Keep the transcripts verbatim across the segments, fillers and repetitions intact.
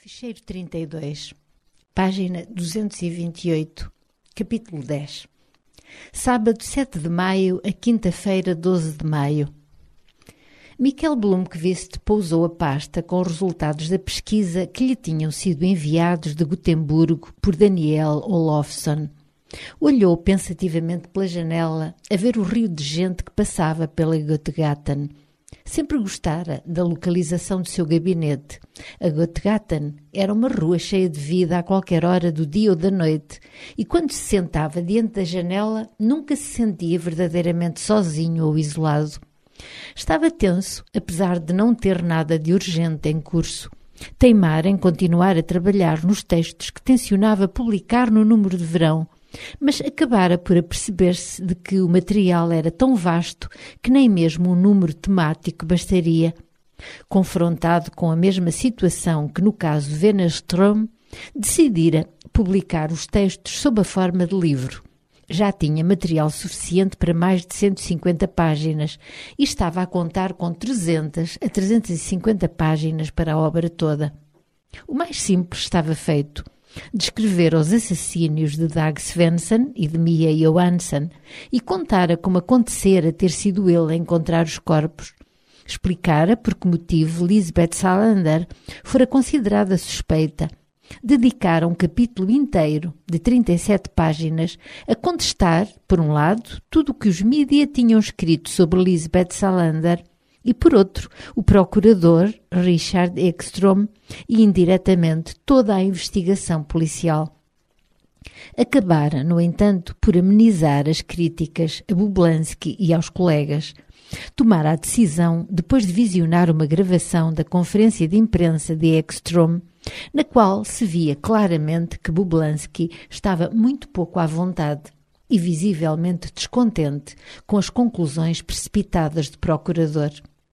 Ficheiro trinta e dois, página duzentos e vinte e oito, capítulo dez. Sábado sete de maio a quinta-feira doze de maio. Michael Blomqvist pousou a pasta com os resultados da pesquisa que lhe tinham sido enviados de Gotemburgo por Daniel Olofsson. Olhou pensativamente pela janela a ver o rio de gente que passava pela Götgatan. Sempre gostara da localização do seu gabinete. A Götgatan era uma rua cheia de vida a qualquer hora do dia ou da noite, e quando se sentava diante da janela nunca se sentia verdadeiramente sozinho ou isolado. Estava tenso, apesar de não ter nada de urgente em curso. Teimara em continuar a trabalhar nos textos que tencionava publicar no número de verão, mas acabara por aperceber-se de que o material era tão vasto que nem mesmo um número temático bastaria. Confrontado com a mesma situação que no caso Wennerström, decidira publicar os textos sob a forma de livro. Já tinha material suficiente para mais de cento e cinquenta páginas e estava a contar com trezentas a trezentas e cinquenta páginas para a obra toda. O mais simples estava feito. Descrever os assassínios de Dag Svensson e de Mia Johansson e contara como acontecera ter sido ele a encontrar os corpos. Explicara por que motivo Lisbeth Salander fora considerada suspeita. Dedicara um capítulo inteiro, de trinta e sete páginas, a contestar, por um lado, tudo o que os mídia tinham escrito sobre Lisbeth Salander e, por outro, o procurador Richard Ekström e, indiretamente, toda a investigação policial. Acabara, no entanto, por amenizar as críticas a Bublansky e aos colegas. Tomara a decisão, depois de visionar uma gravação da conferência de imprensa de Ekström, na qual se via claramente que Bublansky estava muito pouco à vontade e visivelmente descontente com as conclusões precipitadas do procurador.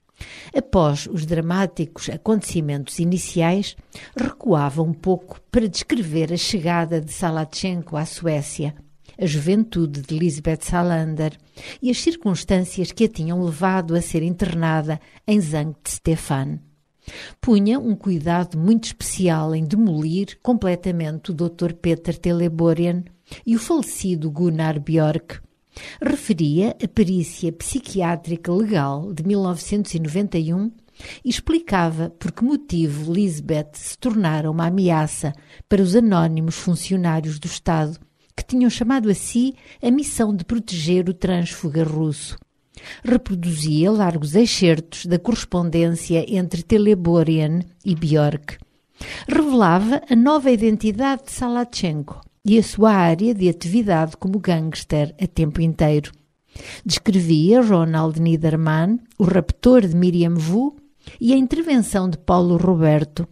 Após os dramáticos acontecimentos iniciais, recuava um pouco para descrever a chegada de Salatchenko à Suécia, a juventude de Lisbeth Salander e as circunstâncias que a tinham levado a ser internada em Sankt Stefan. Punha um cuidado muito especial em demolir completamente o doutor Peter Teleborian e o falecido Gunnar Björk. Referia a perícia psiquiátrica legal de mil novecentos e noventa e um e explicava por que motivo Lisbeth se tornara uma ameaça para os anónimos funcionários do Estado que tinham chamado a si a missão de proteger o trânsfuga russo. Reproduzia largos excertos da correspondência entre Teleborian e Björk. Revelava a nova identidade de Salatchenko e a sua área de atividade como gangster a tempo inteiro. Descrevia Ronald Niedermann, o raptor de Miriam Vu e a intervenção de Paulo Roberto.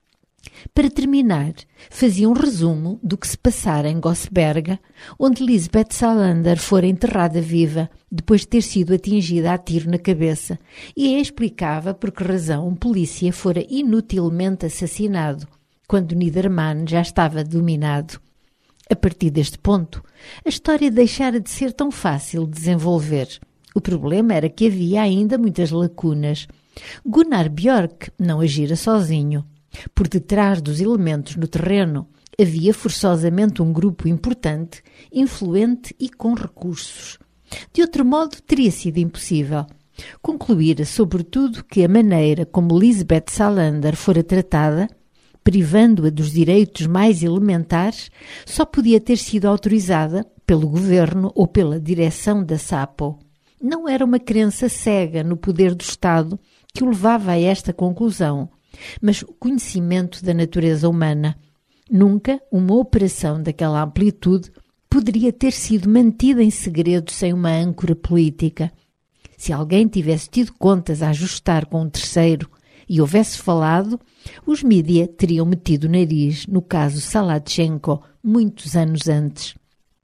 Para terminar, fazia um resumo do que se passara em Gossberga, onde Lisbeth Salander fora enterrada viva, depois de ter sido atingida a tiro na cabeça, e explicava por que razão um polícia fora inutilmente assassinado, quando Niedermann já estava dominado. A partir deste ponto, a história deixara de ser tão fácil de desenvolver. O problema era que havia ainda muitas lacunas. Gunnar Björk não agira sozinho. Por detrás dos elementos no terreno havia forçosamente um grupo importante, influente e com recursos. De outro modo, teria sido impossível. Concluíra, sobretudo, que a maneira como Lisbeth Salander fora tratada, privando-a dos direitos mais elementares, só podia ter sido autorizada pelo governo ou pela direção da SAPO. Não era uma crença cega no poder do Estado que o levava a esta conclusão, mas o conhecimento da natureza humana. Nunca uma operação daquela amplitude poderia ter sido mantida em segredo sem uma âncora política. Se alguém tivesse tido contas a ajustar com um terceiro e houvesse falado, os mídia teriam metido o nariz no caso Salatchenko muitos anos antes.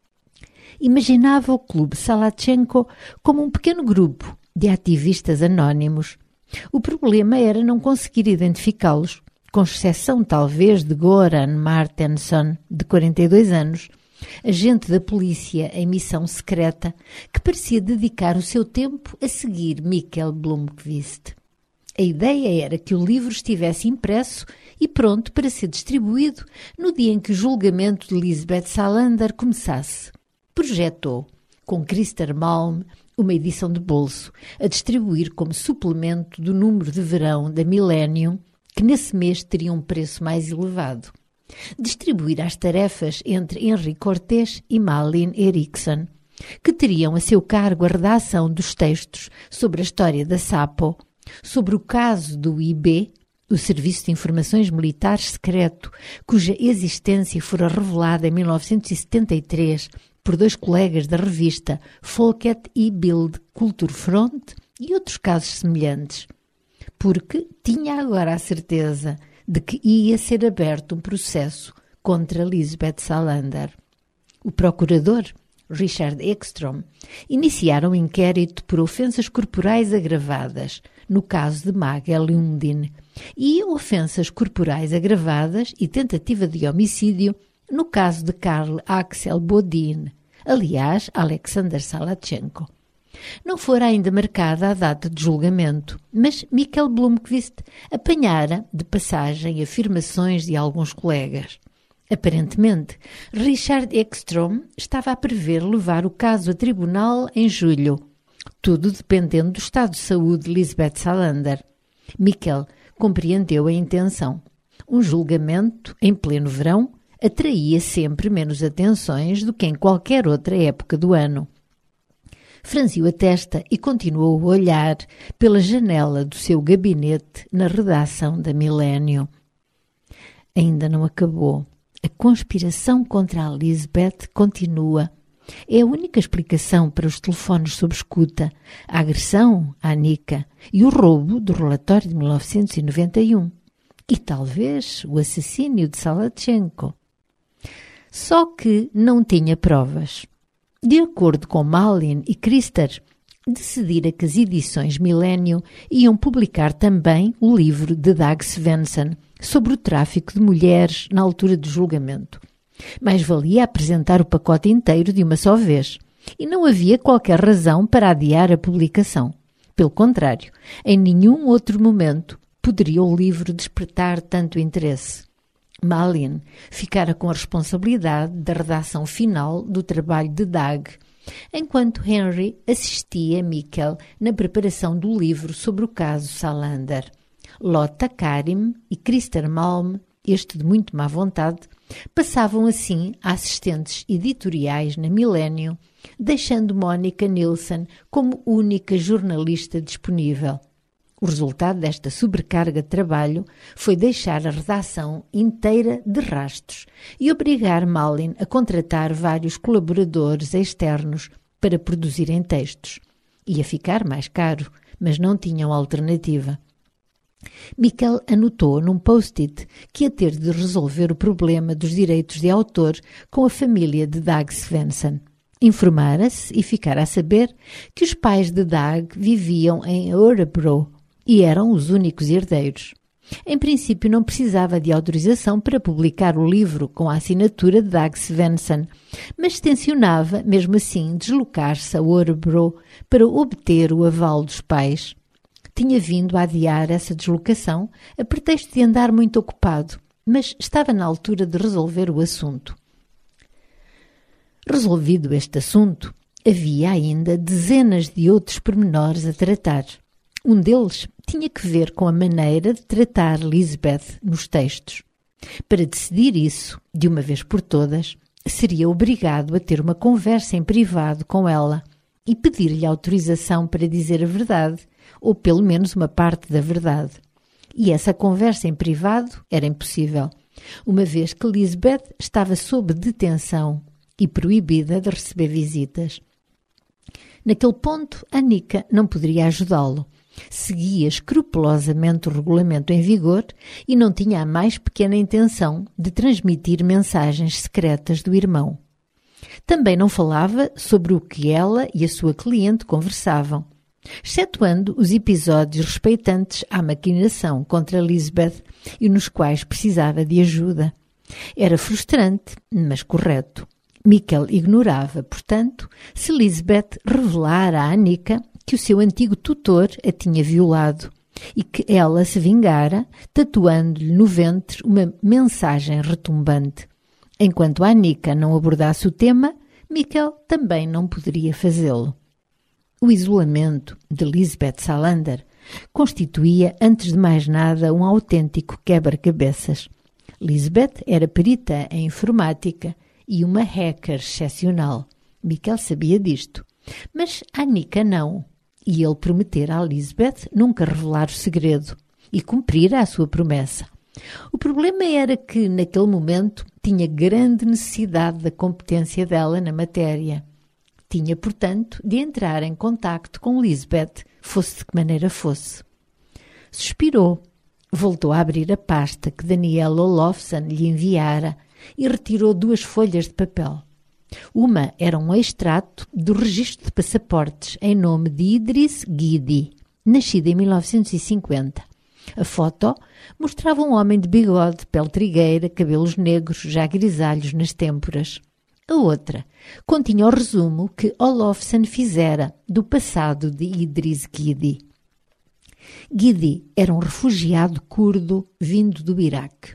Imaginava o clube Salatchenko como um pequeno grupo de ativistas anónimos. O problema era não conseguir identificá-los, com exceção talvez de Goran Martensson, de quarenta e dois anos, agente da polícia em missão secreta, que parecia dedicar o seu tempo a seguir Michael Blomqvist. A ideia era que o livro estivesse impresso e pronto para ser distribuído no dia em que o julgamento de Lisbeth Salander começasse. Projetou, com Christer Malm, uma edição de bolso, a distribuir como suplemento do número de verão da Millennium, que nesse mês teria um preço mais elevado. Distribuir as tarefas entre Henri Cortés e Malin Eriksson, que teriam a seu cargo a redação dos textos sobre a história da Sapo, sobre o caso do I B, o Serviço de Informações Militares Secreto, cuja existência fora revelada em mil novecentos e setenta e três por dois colegas da revista Folket e Bild Kulturfront e outros casos semelhantes, porque tinha agora a certeza de que ia ser aberto um processo contra Lisbeth Salander. O procurador, Richard Ekstrom, iniciara um inquérito por ofensas corporais agravadas, no caso de Maggie Lundin, e ofensas corporais agravadas e tentativa de homicídio no caso de Karl Axel Bodin, aliás, Alexander Salachenko. Não fora ainda marcada a data de julgamento, mas Mikkel Blomqvist apanhara de passagem afirmações de alguns colegas. Aparentemente, Richard Ekstrom estava a prever levar o caso a tribunal em julho, tudo dependendo do estado de saúde de Lisbeth Salander. Mikkel compreendeu a intenção. Um julgamento em pleno verão atraía sempre menos atenções do que em qualquer outra época do ano. Franziu a testa e continuou a olhar pela janela do seu gabinete na redação da Millennium. Ainda não acabou. A conspiração contra a Lisbeth continua. É a única explicação para os telefones sob escuta, a agressão à Annika e o roubo do relatório de mil novecentos e noventa e um. E talvez o assassínio de Salachenko. Só que não tinha provas. De acordo com Malin e Christer, decidira que as edições Millennium iam publicar também o livro de Dag Svensson sobre o tráfico de mulheres na altura do julgamento. Mais valia apresentar o pacote inteiro de uma só vez, e não havia qualquer razão para adiar a publicação. Pelo contrário, em nenhum outro momento poderia o livro despertar tanto interesse. Malin ficara com a responsabilidade da redação final do trabalho de Dag, enquanto Henry assistia a Mikkel na preparação do livro sobre o caso Salander. Lotta Karim e Christer Malm, este de muito má vontade, passavam assim a assistentes editoriais na Millennium, deixando Monica Nilsson como única jornalista disponível. O resultado desta sobrecarga de trabalho foi deixar a redação inteira de rastros e obrigar Malin a contratar vários colaboradores externos para produzirem textos. Ia ficar mais caro, mas não tinham alternativa. Mikkel anotou num post-it que ia ter de resolver o problema dos direitos de autor com a família de Dag Svensson. Informara-se e ficara a saber que os pais de Dag viviam em Örebro e eram os únicos herdeiros. Em princípio não precisava de autorização para publicar o livro com a assinatura de Dag Svensson, mas tencionava, mesmo assim, deslocar-se a Örebro para obter o aval dos pais. Tinha vindo a adiar essa deslocação a pretexto de andar muito ocupado, mas estava na altura de resolver o assunto. Resolvido este assunto, havia ainda dezenas de outros pormenores a tratar. Um deles tinha que ver com a maneira de tratar Lisbeth nos textos. Para decidir isso, de uma vez por todas, seria obrigado a ter uma conversa em privado com ela e pedir-lhe autorização para dizer a verdade, ou pelo menos uma parte da verdade. E essa conversa em privado era impossível, uma vez que Lisbeth estava sob detenção e proibida de receber visitas. Naquele ponto, Annika não poderia ajudá-lo. Seguia escrupulosamente o regulamento em vigor e não tinha a mais pequena intenção de transmitir mensagens secretas do irmão. Também não falava sobre o que ela e a sua cliente conversavam, excetuando os episódios respeitantes à maquinação contra Lisbeth e nos quais precisava de ajuda. Era frustrante, mas correto. Mikkel ignorava, portanto, se Lisbeth revelara a Annika que o seu antigo tutor a tinha violado e que ela se vingara, tatuando-lhe no ventre uma mensagem retumbante. Enquanto Annika não abordasse o tema, Mikkel também não poderia fazê-lo. O isolamento de Lisbeth Salander constituía, antes de mais nada, um autêntico quebra-cabeças. Lisbeth era perita em informática e uma hacker excepcional. Mikkel sabia disto, mas Annika não, e ele prometera a Lisbeth nunca revelar o segredo e cumprir a sua promessa. O problema era que, naquele momento, tinha grande necessidade da competência dela na matéria. Tinha, portanto, de entrar em contacto com Lisbeth, fosse de que maneira fosse. Suspirou, voltou a abrir a pasta que Daniel Olofsson lhe enviara e retirou duas folhas de papel. Uma era um extrato do registro de passaportes em nome de Idris Guidi, nascido em mil novecentos e cinquenta. A foto mostrava um homem de bigode, pele trigueira, cabelos negros, já grisalhos nas têmporas. A outra continha o resumo que Olofsson fizera do passado de Idris Guidi. Guidi era um refugiado curdo vindo do Iraque.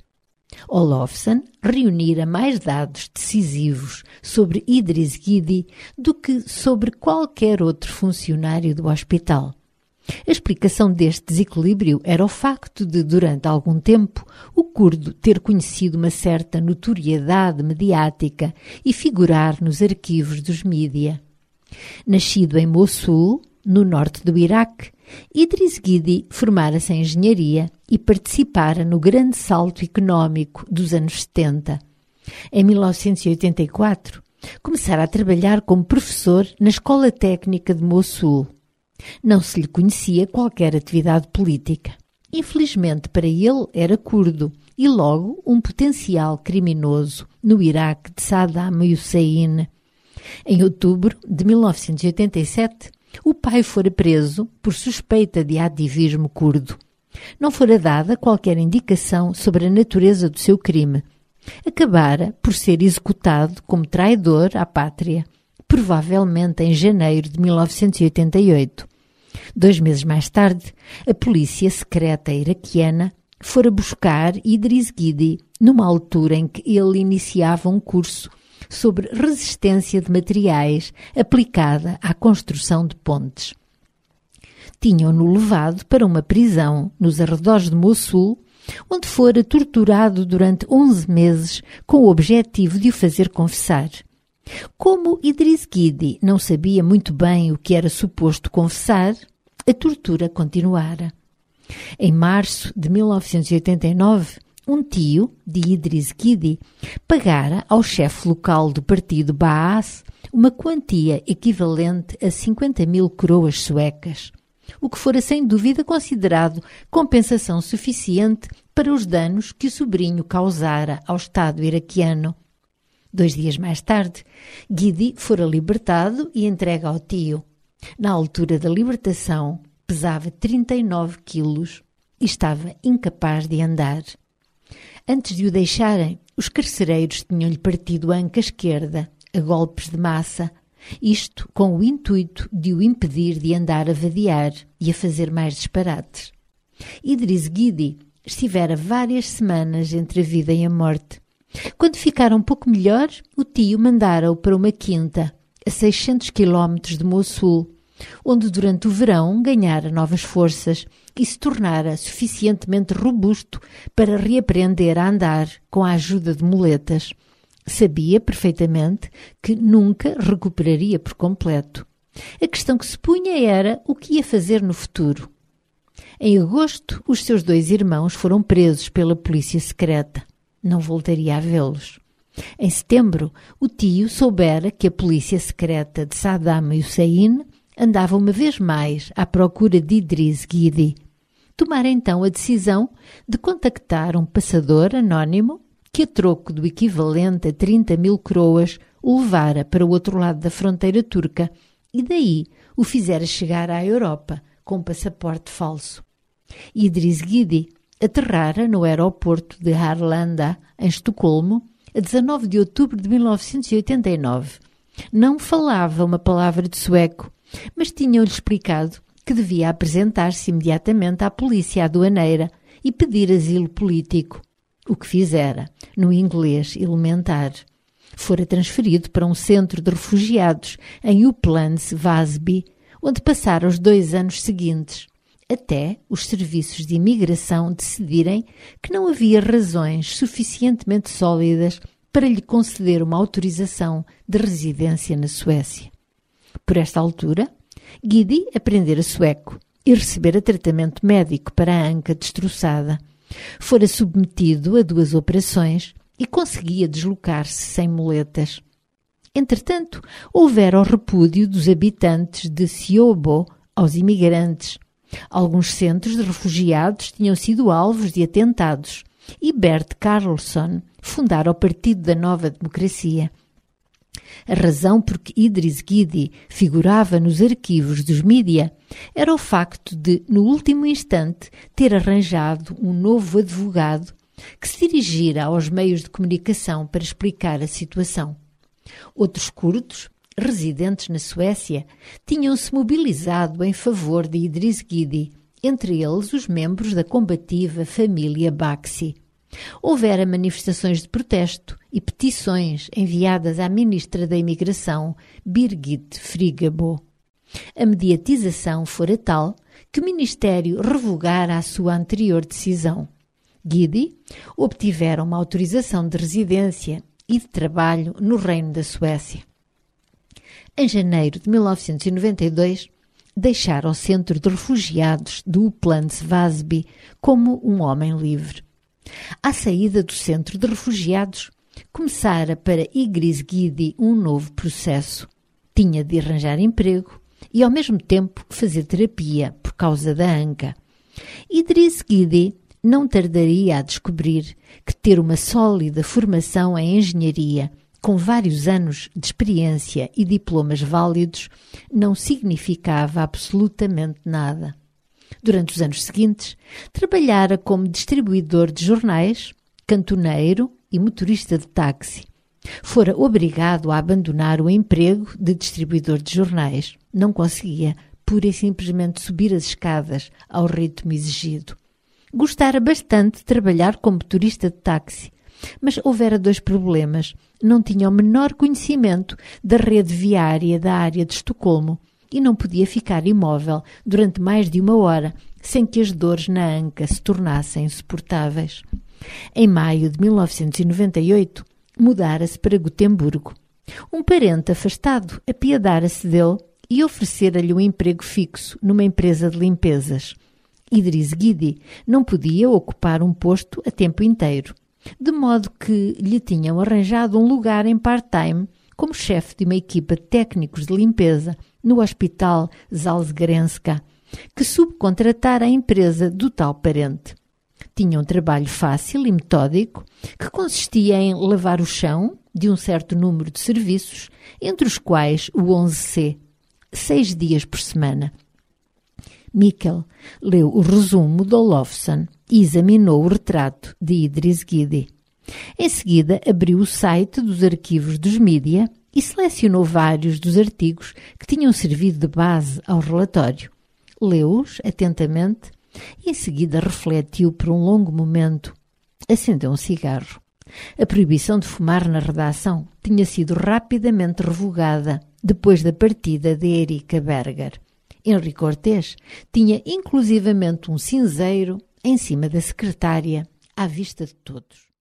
Olofsson reunira mais dados decisivos sobre Idris Guidi do que sobre qualquer outro funcionário do hospital. A explicação deste desequilíbrio era o facto de, durante algum tempo, o curdo ter conhecido uma certa notoriedade mediática e figurar nos arquivos dos mídia. Nascido em Mossul, no norte do Iraque, Idris Guidi formara-se em engenharia e participara no grande salto económico dos anos setenta. Em mil novecentos e oitenta e quatro, começara a trabalhar como professor na Escola Técnica de Mossul. Não se lhe conhecia qualquer atividade política. Infelizmente para ele era curdo e logo um potencial criminoso no Iraque de Saddam Hussein. Em outubro de mil novecentos e oitenta e sete, o pai fora preso por suspeita de ativismo curdo. Não fora dada qualquer indicação sobre a natureza do seu crime. Acabara por ser executado como traidor à pátria, provavelmente em janeiro de mil novecentos e oitenta e oito. Dois meses mais tarde, a polícia secreta iraquiana fora buscar Idris Guidi numa altura em que ele iniciava um curso sobre resistência de materiais aplicada à construção de pontes. Tinham-no levado para uma prisão nos arredores de Mossul, onde fora torturado durante onze meses com o objetivo de o fazer confessar. Como Idris Guidi não sabia muito bem o que era suposto confessar, a tortura continuara. Em março de mil novecentos e oitenta e nove, um tio de Idris Guidi pagara ao chefe local do partido Baas uma quantia equivalente a cinquenta mil coroas suecas, o que fora sem dúvida considerado compensação suficiente para os danos que o sobrinho causara ao Estado iraquiano. Dois dias mais tarde, Guidi fora libertado e entregue ao tio. Na altura da libertação, pesava trinta e nove quilos e estava incapaz de andar. Antes de o deixarem, os carcereiros tinham-lhe partido a anca esquerda, a golpes de massa, isto com o intuito de o impedir de andar a vadear e a fazer mais disparates. Idris Guidi estivera várias semanas entre a vida e a morte. Quando ficara um pouco melhor, o tio mandara-o para uma quinta, a seiscentos quilómetros de Mossul, onde durante o verão ganhara novas forças e se tornara suficientemente robusto para reaprender a andar com a ajuda de muletas. Sabia perfeitamente que nunca recuperaria por completo. A questão que se punha era o que ia fazer no futuro. Em agosto, os seus dois irmãos foram presos pela polícia secreta. Não voltaria a vê-los. Em setembro, o tio soubera que a polícia secreta de Saddam Hussein andava uma vez mais à procura de Idris Guidi. Tomara então a decisão de contactar um passador anónimo que, a troco do equivalente a trinta mil coroas, o levara para o outro lado da fronteira turca e daí o fizera chegar à Europa com um passaporte falso. Idris Guidi aterrara no aeroporto de Arlanda, em Estocolmo, a dezanove de outubro de mil novecentos e oitenta e nove. Não falava uma palavra de sueco, mas tinham-lhe explicado que devia apresentar-se imediatamente à polícia aduaneira e pedir asilo político, o que fizera, no inglês elementar. Fora transferido para um centro de refugiados em Uplands Vasby, onde passara os dois anos seguintes, até os serviços de imigração decidirem que não havia razões suficientemente sólidas para lhe conceder uma autorização de residência na Suécia. Por esta altura, Gide aprendera sueco e recebera tratamento médico para a anca destroçada. Fora submetido a duas operações e conseguia deslocar-se sem muletas. Entretanto, houvera o repúdio dos habitantes de Siobo aos imigrantes. Alguns centros de refugiados tinham sido alvos de atentados e Bert Karlsson fundara o Partido da Nova Democracia. A razão por que Idris Gide figurava nos arquivos dos mídia era o facto de, no último instante, ter arranjado um novo advogado que se dirigira aos meios de comunicação para explicar a situação. Outros curdos, residentes na Suécia, tinham-se mobilizado em favor de Idris Gide, entre eles os membros da combativa família Baxi. Houvera manifestações de protesto e petições enviadas à ministra da Imigração, Birgit Friggebo. A mediatização fora tal que o Ministério revogara a sua anterior decisão. Gide obtivera uma autorização de residência e de trabalho no Reino da Suécia. Em janeiro de mil novecentos e noventa e dois, deixara o centro de refugiados do Uplands Vasby como um homem livre. À saída do centro de refugiados, começara para Idris Gide um novo processo. Tinha de arranjar emprego e, ao mesmo tempo, fazer terapia por causa da anca. Idris Gide não tardaria a descobrir que ter uma sólida formação em engenharia, com vários anos de experiência e diplomas válidos, não significava absolutamente nada. Durante os anos seguintes, trabalhara como distribuidor de jornais, cantoneiro e motorista de táxi. Fora obrigado a abandonar o emprego de distribuidor de jornais. Não conseguia, pura e simplesmente, subir as escadas ao ritmo exigido. Gostara bastante de trabalhar como motorista de táxi, mas houvera dois problemas. Não tinha o menor conhecimento da rede viária da área de Estocolmo e não podia ficar imóvel durante mais de uma hora sem que as dores na anca se tornassem insuportáveis. Em maio de mil novecentos e noventa e oito, mudara-se para Gotemburgo. Um parente afastado apiadara-se dele e oferecera-lhe um emprego fixo numa empresa de limpezas. Idris Gide não podia ocupar um posto a tempo inteiro, de modo que lhe tinham arranjado um lugar em part-time como chefe de uma equipa de técnicos de limpeza no Hospital Salzgrenska, que subcontratara a empresa do tal parente. Tinha um trabalho fácil e metódico, que consistia em lavar o chão de um certo número de serviços, entre os quais o onze C, seis dias por semana. Mikkel leu o resumo de Olofsson e examinou o retrato de Idris Gide. Em seguida, abriu o site dos arquivos dos mídia e selecionou vários dos artigos que tinham servido de base ao relatório. Leu-os atentamente e em seguida refletiu por um longo momento. Acendeu um cigarro. A proibição de fumar na redação tinha sido rapidamente revogada depois da partida de Erika Berger. Henri Cortés tinha inclusivamente um cinzeiro em cima da secretária, à vista de todos.